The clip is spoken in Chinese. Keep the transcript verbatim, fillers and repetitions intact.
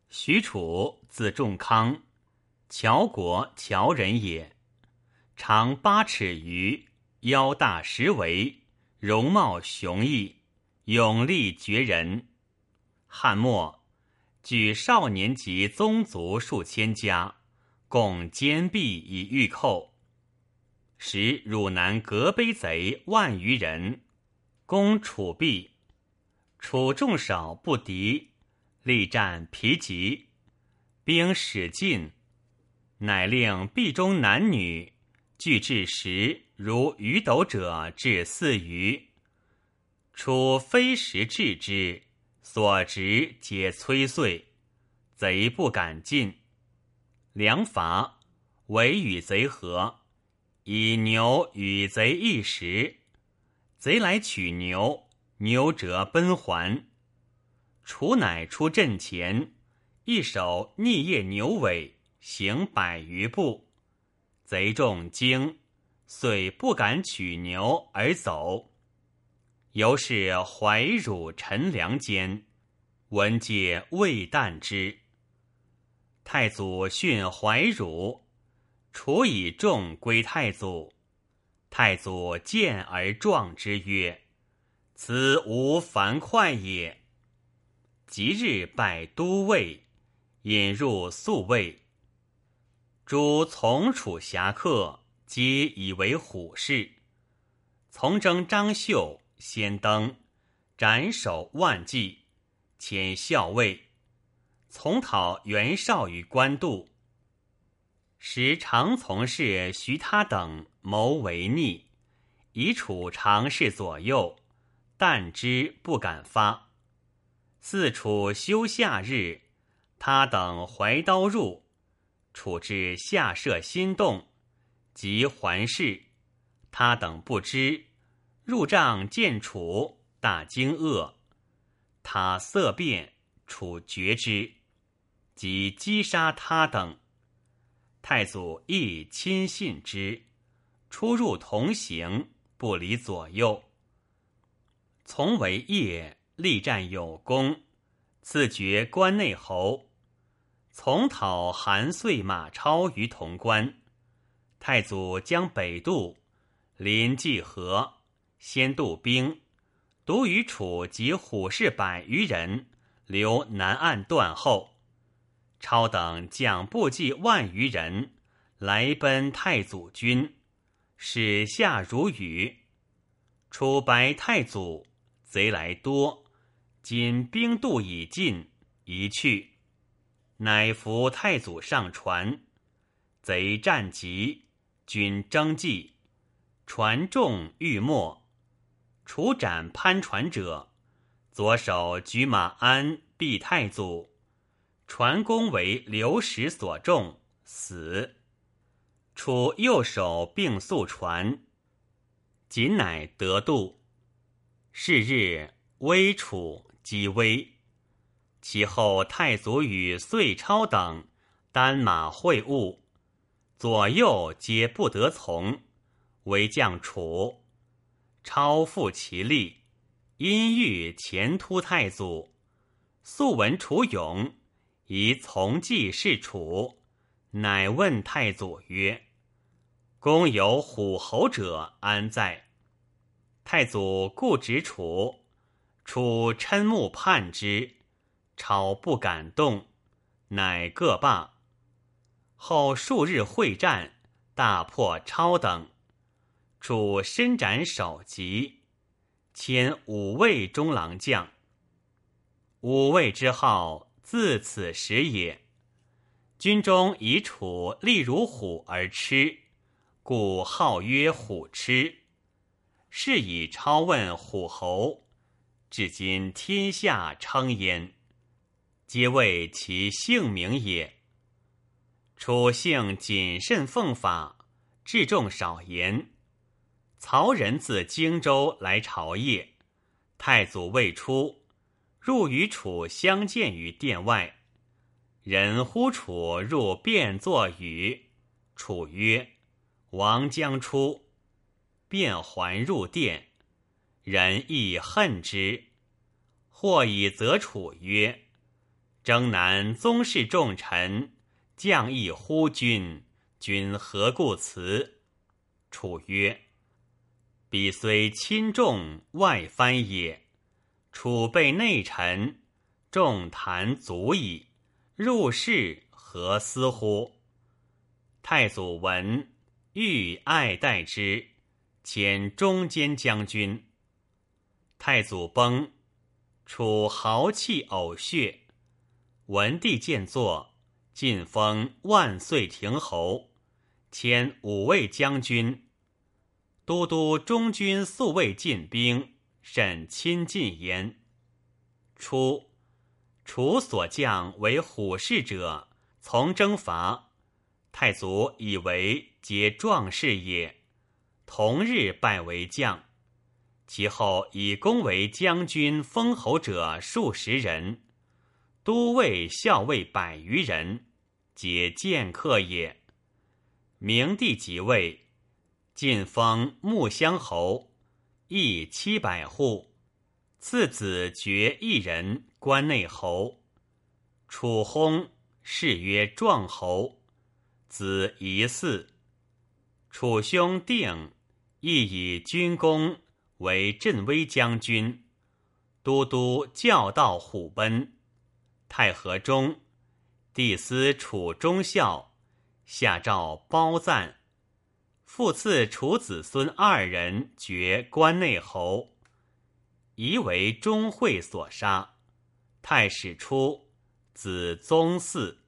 许褚，字仲康，乔国乔人也。长八尺余，腰大十围，容貌雄毅，勇力绝人。汉末，举少年级宗族数千家，共坚壁以御寇。时汝南革卑贼万余人，攻楚壁，楚众少不敌，力战疲极，兵使尽，乃令壁中男女俱至时，如鱼斗者至四余。楚飞石制之，所执皆摧碎，贼不敢进。良伐，为与贼合，以牛与贼一食。贼来取牛，牛折奔还。楚乃出阵前，一手逆腋牛尾，行百余步。贼众惊，遂不敢取牛而走。由是怀辱陈粮间，闻皆畏惮之。太祖训怀辱，楚以众归太祖。太祖见而壮之曰：此无樊哙也。即日拜都尉，引入宿卫。诸从楚侠客皆以为虎视。从征张绣先登，斩首万骑，迁校尉。从讨袁绍于官渡。时常从事徐他等谋违逆，以楚常侍左右，但之不敢发。四楚休夏日，他等怀刀入，楚至下设心动，即还视。他等不知，入帐见楚，大惊愕。他色变，楚觉之，即击杀他等。太祖亦亲信之，出入同行，不离左右。从为业，力战有功，赐爵关内侯。从讨韩遂、马超于潼关。太祖将北渡，临济河，先渡兵，独与楚及虎士百余人留南岸断后。超等将部骑万余人来奔太祖军，使下如雨。楚白太祖，贼来多，今兵渡已尽，宜去。乃扶太祖上船。贼战急，军征济，船众欲没。楚斩攀船者，左手举马鞍避太祖，船弓为流矢所中，死。楚右手并宿船，仅乃得渡。是日，威楚击威。其后太祖与遂超等单马会晤，左右皆不得从，唯将楚。超复其力，因欲前突太祖。素闻楚勇，宜从计事楚，乃问太祖曰：公有虎侯者安在？太祖固指楚，楚嗔目盼之，超不敢动，乃各罢。后数日会战，大破超等。楚伸斩首级，迁五位中郎将。五位之号，自此时也。军中以楚力如虎而吃，故号曰虎痴。是以超问虎侯，至今天下称焉，皆谓其姓名也。楚姓谨慎奉法，治众少言。曹仁自荆州来朝谒，太祖未出，入与楚相见于殿外。人呼楚入便作语，楚曰：王将出。便还入殿，人亦恨之。或以责楚曰： 征南宗室重臣，将议呼君，君何故辞？楚曰：彼虽亲重，外藩也。楚备内臣，众谈足矣，入室何思乎？太祖闻，欲爱戴之，迁中间将军。太祖崩，楚豪气呕血。文帝见作，晋封万岁亭侯，迁五卫将军。都督中军宿卫进兵，甚亲近焉。初，楚所将为虎视者，从征伐，太祖以为皆壮士也，同日拜为将。其后以功为将军封侯者数十人，都尉校尉百余人，皆剑客也。明帝即位，晋封穆乡侯，邑七百户，次子爵一人关内侯。楚薨，谥曰壮侯，子夷嗣。楚兄定亦以军功为镇威将军，都督教道虎贲。太和中，帝司楚忠孝，下诏褒赞。复赐楚子孙二人爵关内侯，疑为钟会所杀。太史出，子宗嗣。